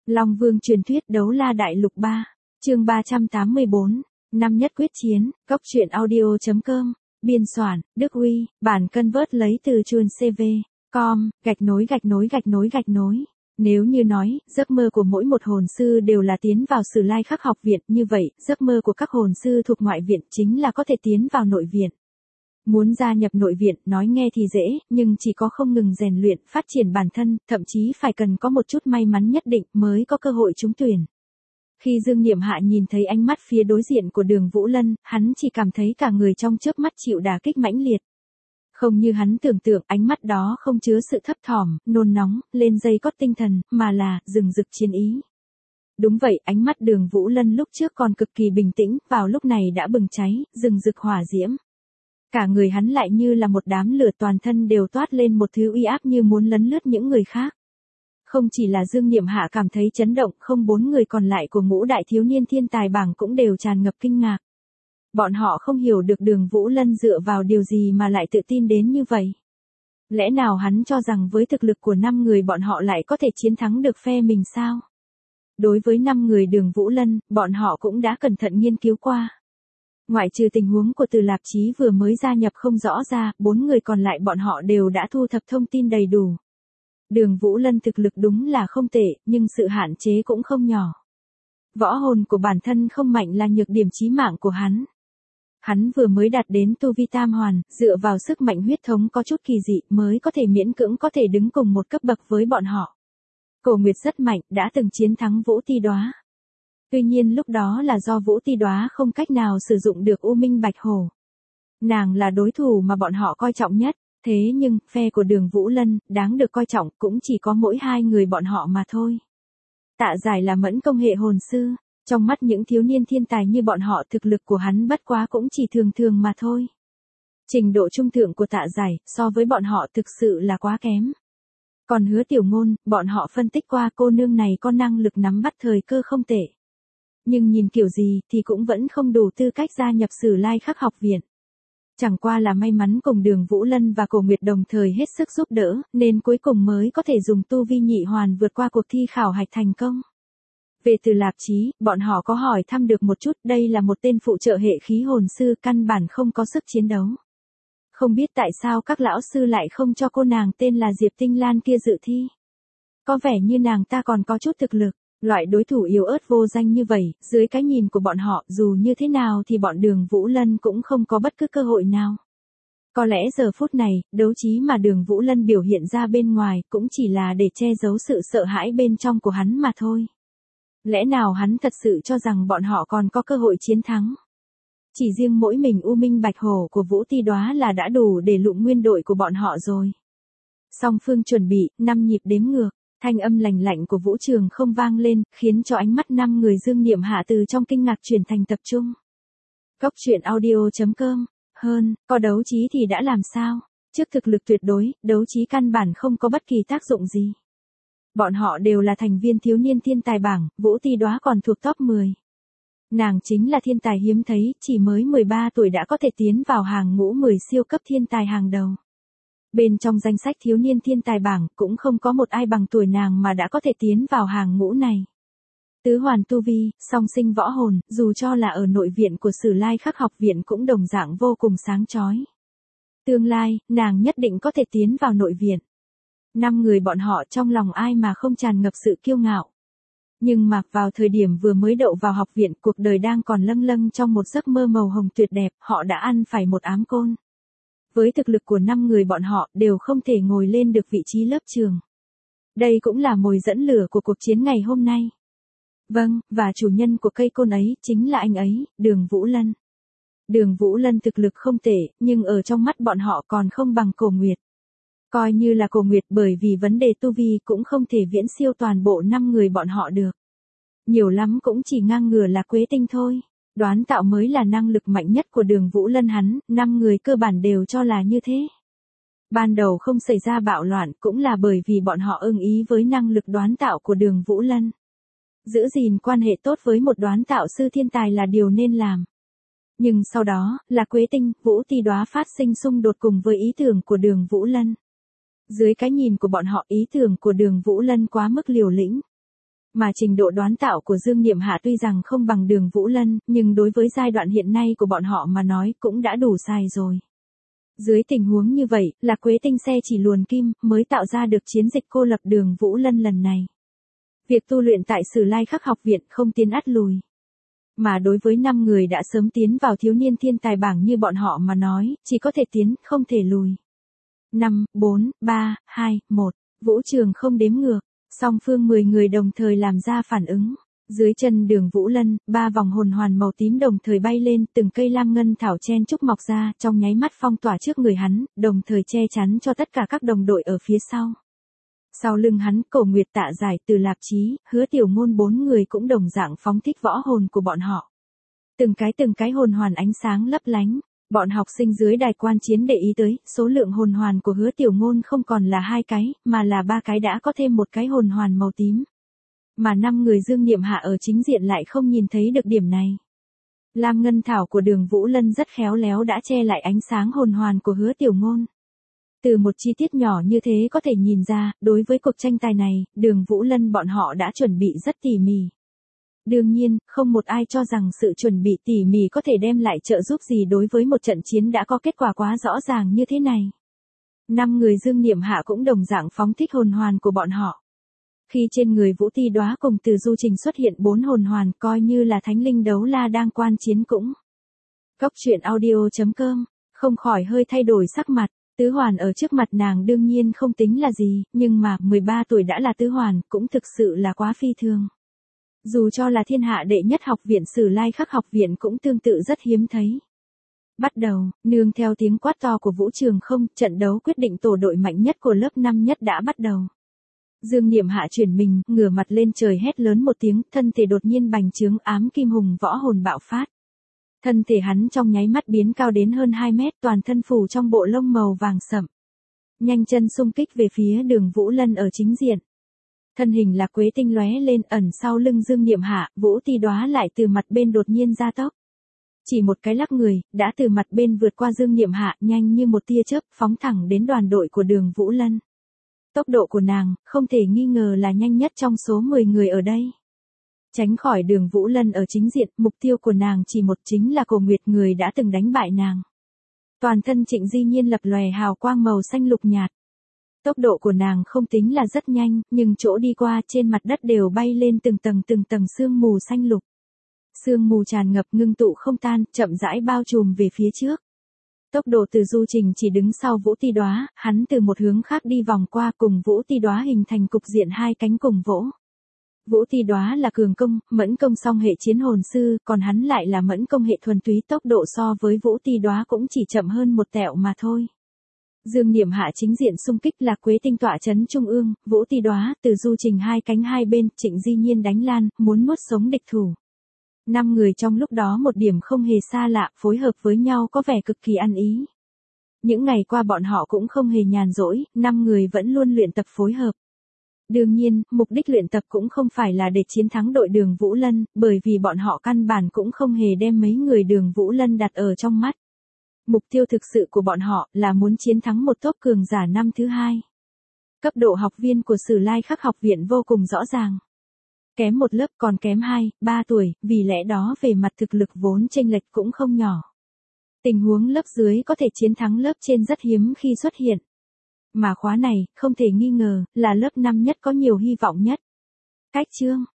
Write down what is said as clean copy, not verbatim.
Long Vương truyền thuyết đấu la đại lục 3, chương 384, năm nhất quyết chiến, góc truyện audio.com, biên soạn, Đức Huy, bản convert lấy từ chuồn CV, com, _. Nếu như nói, giấc mơ của mỗi một hồn sư đều là tiến vào Sử Lai Khắc học viện, như vậy, giấc mơ của các hồn sư thuộc ngoại viện chính là có thể tiến vào nội viện. Muốn gia nhập nội viện, nói nghe thì dễ, nhưng chỉ có không ngừng rèn luyện, phát triển bản thân, thậm chí phải cần có một chút may mắn nhất định mới có cơ hội trúng tuyển. Khi Dương Niệm Hạ nhìn thấy ánh mắt phía đối diện của Đường Vũ Lân, hắn chỉ cảm thấy cả người trong chớp mắt chịu đả kích mãnh liệt. Không như hắn tưởng tượng, ánh mắt đó không chứa sự thấp thỏm, nôn nóng, lên dây cót tinh thần, mà là rừng rực chiến ý. Đúng vậy, ánh mắt Đường Vũ Lân lúc trước còn cực kỳ bình tĩnh, vào lúc này đã bừng cháy, rừng rực hỏa diễm. Cả người hắn lại như là một đám lửa, toàn thân đều toát lên một thứ uy áp như muốn lấn lướt những người khác. Không chỉ là Dương Niệm Hạ cảm thấy chấn động, không, 4 người còn lại của ngũ đại thiếu niên thiên tài bảng cũng đều tràn ngập kinh ngạc. Bọn họ không hiểu được Đường Vũ Lân dựa vào điều gì mà lại tự tin đến như vậy. Lẽ nào hắn cho rằng với thực lực của 5 người bọn họ lại có thể chiến thắng được phe mình sao? Đối với 5 người Đường Vũ Lân, bọn họ cũng đã cẩn thận nghiên cứu qua. Ngoại trừ tình huống của Từ Lạp Chí vừa mới gia nhập không rõ ra, 4 người còn lại bọn họ đều đã thu thập thông tin đầy đủ. Đường Vũ Lân thực lực đúng là không tệ, nhưng sự hạn chế cũng không nhỏ. Võ hồn của bản thân không mạnh là nhược điểm chí mạng của hắn. Hắn vừa mới đạt đến tu vi tam hoàn, dựa vào sức mạnh huyết thống có chút kỳ dị mới có thể miễn cưỡng có thể đứng cùng một cấp bậc với bọn họ. Cổ Nguyệt rất mạnh, đã từng chiến thắng Vũ Ti Đóa. Tuy nhiên lúc đó là do Vũ Ti Đóa không cách nào sử dụng được U Minh Bạch Hổ. Nàng là đối thủ mà bọn họ coi trọng nhất, thế nhưng, phe của Đường Vũ Lân, đáng được coi trọng cũng chỉ có mỗi 2 người bọn họ mà thôi. Tạ Giải là mẫn công hệ hồn sư, trong mắt những thiếu niên thiên tài như bọn họ thực lực của hắn bất quá cũng chỉ thường thường mà thôi. Trình độ trung thượng của Tạ Giải, so với bọn họ thực sự là quá kém. Còn Hứa Tiểu Ngôn, bọn họ phân tích qua cô nương này có năng lực nắm bắt thời cơ không tệ. Nhưng nhìn kiểu gì thì cũng vẫn không đủ tư cách gia nhập Sử Lai Khắc học viện. Chẳng qua là may mắn cùng Đường Vũ Lân và Cổ Nguyệt đồng thời hết sức giúp đỡ, nên cuối cùng mới có thể dùng tu vi nhị hoàn vượt qua cuộc thi khảo hạch thành công. Về Từ Lạp Chí, bọn họ có hỏi thăm được một chút, đây là một tên phụ trợ hệ khí hồn sư, căn bản không có sức chiến đấu. Không biết tại sao các lão sư lại không cho cô nàng tên là Diệp Tinh Lan kia dự thi. Có vẻ như nàng ta còn có chút thực lực. Loại đối thủ yếu ớt vô danh như vậy, dưới cái nhìn của bọn họ, dù như thế nào thì bọn Đường Vũ Lân cũng không có bất cứ cơ hội nào. Có lẽ giờ phút này, đấu trí mà Đường Vũ Lân biểu hiện ra bên ngoài cũng chỉ là để che giấu sự sợ hãi bên trong của hắn mà thôi. Lẽ nào hắn thật sự cho rằng bọn họ còn có cơ hội chiến thắng? Chỉ riêng mỗi mình U Minh Bạch Hổ của Vũ Ti Đóa là đã đủ để lụng nguyên đội của bọn họ rồi. Song phương chuẩn bị, 5 nhịp đếm ngược. Thanh âm lạnh lạnh của Vũ Trường không vang lên, khiến cho ánh mắt 5 người Dương Niệm Hạ từ trong kinh ngạc chuyển thành tập trung. Góc truyện audio.com, có đấu trí thì đã làm sao? Trước thực lực tuyệt đối, đấu trí căn bản không có bất kỳ tác dụng gì. Bọn họ đều là thành viên thiếu niên thiên tài bảng, Vũ Ti Đóa còn thuộc top 10. Nàng chính là thiên tài hiếm thấy, chỉ mới 13 tuổi đã có thể tiến vào hàng ngũ 10 siêu cấp thiên tài hàng đầu. Bên trong danh sách thiếu niên thiên tài bảng cũng không có một ai bằng tuổi nàng mà đã có thể tiến vào hàng ngũ này. Tứ hoàn tu vi, song sinh võ hồn, dù cho là ở nội viện của Sử Lai Khắc học viện cũng đồng dạng vô cùng sáng chói. Tương lai, nàng nhất định có thể tiến vào nội viện. 5 người bọn họ trong lòng ai mà không tràn ngập sự kiêu ngạo. Nhưng mà vào thời điểm vừa mới đậu vào học viện, cuộc đời đang còn lâng lâng trong một giấc mơ màu hồng tuyệt đẹp, họ đã ăn phải một ám côn. Với thực lực của 5 người bọn họ đều không thể ngồi lên được vị trí lớp trường. Đây cũng là mồi dẫn lửa của cuộc chiến ngày hôm nay. Vâng, và chủ nhân của cây côn ấy chính là anh ấy, Đường Vũ Lân. Đường Vũ Lân thực lực không tệ, nhưng ở trong mắt bọn họ còn không bằng Cổ Nguyệt. Coi như là Cổ Nguyệt bởi vì vấn đề tu vi cũng không thể viễn siêu toàn bộ 5 người bọn họ được. Nhiều lắm cũng chỉ ngang ngửa là Quế Tinh thôi. Đoán tạo mới là năng lực mạnh nhất của Đường Vũ Lân hắn, 5 người cơ bản đều cho là như thế. Ban đầu không xảy ra bạo loạn cũng là bởi vì bọn họ ưng ý với năng lực đoán tạo của Đường Vũ Lân. Giữ gìn quan hệ tốt với một đoán tạo sư thiên tài là điều nên làm. Nhưng sau đó, là Quế Tinh, Vũ Ti Đóa phát sinh xung đột cùng với ý tưởng của Đường Vũ Lân. Dưới cái nhìn của bọn họ, ý tưởng của Đường Vũ Lân quá mức liều lĩnh. Mà trình độ đoán tạo của Dương Niệm Hạ tuy rằng không bằng Đường Vũ Lân, nhưng đối với giai đoạn hiện nay của bọn họ mà nói cũng đã đủ sai rồi. Dưới tình huống như vậy, là Quế Tinh xe chỉ luồn kim, mới tạo ra được chiến dịch cô lập Đường Vũ Lân lần này. Việc tu luyện tại Sử Lai Khắc học viện không tiến ắt lùi. Mà đối với 5 người đã sớm tiến vào thiếu niên thiên tài bảng như bọn họ mà nói, chỉ có thể tiến, không thể lùi. 5, 4, 3, 2, 1, vũ trường không đếm ngược, song phương 10 người đồng thời làm ra phản ứng. Dưới chân Đường Vũ Lân, 3 vòng hồn hoàn màu tím đồng thời bay lên, từng cây lam ngân thảo chen trúc mọc ra, trong nháy mắt phong tỏa trước người hắn, đồng thời che chắn cho tất cả các đồng đội ở phía sau. Sau lưng hắn, Cổ Nguyệt, Tạ Giải, Từ Lạp Chí, Hứa Tiểu Ngôn 4 người cũng đồng dạng phóng thích võ hồn của bọn họ. Từng cái hồn hoàn ánh sáng lấp lánh. Bọn học sinh dưới đài quan chiến để ý tới, số lượng hồn hoàn của Hứa Tiểu Ngôn không còn là 2 cái, mà là 3 cái, đã có thêm một cái hồn hoàn màu tím. Mà 5 người Dương Niệm Hạ ở chính diện lại không nhìn thấy được điểm này. Lam ngân thảo của Đường Vũ Lân rất khéo léo đã che lại ánh sáng hồn hoàn của Hứa Tiểu Ngôn. Từ một chi tiết nhỏ như thế có thể nhìn ra, đối với cuộc tranh tài này, Đường Vũ Lân bọn họ đã chuẩn bị rất tỉ mỉ. Đương nhiên, không một ai cho rằng sự chuẩn bị tỉ mỉ có thể đem lại trợ giúp gì đối với một trận chiến đã có kết quả quá rõ ràng như thế này. 5 người Dương Niệm Hạ cũng đồng dạng phóng thích hồn hoàn của bọn họ. Khi trên người Vũ Ti Đóa cùng Từ Du Trình xuất hiện 4 hồn hoàn, coi như là Thánh Linh Đấu La đang quan chiến cũng. Góc truyện audio.com, không khỏi hơi thay đổi sắc mặt. Tứ hoàn ở trước mặt nàng đương nhiên không tính là gì, nhưng mà 13 tuổi đã là tứ hoàn, cũng thực sự là quá phi thường. Dù cho là thiên hạ đệ nhất học viện Sử Lai Khắc học viện cũng tương tự rất hiếm thấy. Bắt đầu, nương theo tiếng quát to của vũ trường không, trận đấu quyết định tổ đội mạnh nhất của lớp 5 nhất đã bắt đầu. Dương Niệm Hạ chuyển mình, ngửa mặt lên trời hét lớn một tiếng, thân thể đột nhiên bành trướng, ám kim hùng võ hồn bạo phát. Thân thể hắn trong nháy mắt biến cao đến hơn 2 mét, toàn thân phủ trong bộ lông màu vàng sậm. Nhanh chân xung kích về phía Đường Vũ Lân ở chính diện. Thân hình là Quế Tinh lóe lên, ẩn sau lưng Dương Niệm Hạ, Vũ Ti Đóa lại từ mặt bên đột nhiên gia tốc. Chỉ một cái lắc người, đã từ mặt bên vượt qua Dương Niệm Hạ, nhanh như một tia chớp, phóng thẳng đến đoàn đội của Đường Vũ Lân. Tốc độ của nàng, không thể nghi ngờ là nhanh nhất trong số 10 người ở đây. Tránh khỏi Đường Vũ Lân ở chính diện, mục tiêu của nàng chỉ một, chính là Cổ Nguyệt, người đã từng đánh bại nàng. Toàn thân Trịnh Di Nhiên lập lòe hào quang màu xanh lục nhạt. Tốc độ của nàng không tính là rất nhanh, nhưng chỗ đi qua trên mặt đất đều bay lên từng tầng sương mù xanh lục. Sương mù tràn ngập ngưng tụ không tan, chậm rãi bao trùm về phía trước. Tốc độ Từ Du Trình chỉ đứng sau Vũ Ti Đóa, hắn từ một hướng khác đi vòng qua cùng Vũ Ti Đóa hình thành cục diện hai cánh cùng vỗ. Vũ Ti Đóa là cường công, mẫn công song hệ chiến hồn sư, còn hắn lại là mẫn công hệ thuần túy, tốc độ so với Vũ Ti Đóa cũng chỉ chậm hơn một tẹo mà thôi. Dương Niệm Hạ chính diện xung kích là Quế Tinh tọa trấn trung ương, Vũ Ti Đóa, Từ Du Trình hai cánh hai bên, Trịnh Di Nhiên đánh lan, muốn nuốt sống địch thủ. 5 người trong lúc đó một điểm không hề xa lạ, phối hợp với nhau có vẻ cực kỳ ăn ý. Những ngày qua bọn họ cũng không hề nhàn rỗi, 5 người vẫn luôn luyện tập phối hợp. Đương nhiên, mục đích luyện tập cũng không phải là để chiến thắng đội Đường Vũ Lân, bởi vì bọn họ căn bản cũng không hề đem mấy người Đường Vũ Lân đặt ở trong mắt. Mục tiêu thực sự của bọn họ là muốn chiến thắng một top cường giả năm thứ 2. Cấp độ học viên của Sử Lai Khắc học viện vô cùng rõ ràng. Kém một lớp còn kém 2, 3 tuổi, vì lẽ đó về mặt thực lực vốn chênh lệch cũng không nhỏ. Tình huống lớp dưới có thể chiến thắng lớp trên rất hiếm khi xuất hiện. Mà khóa này, không thể nghi ngờ, là lớp 5 nhất có nhiều hy vọng nhất. Cách chương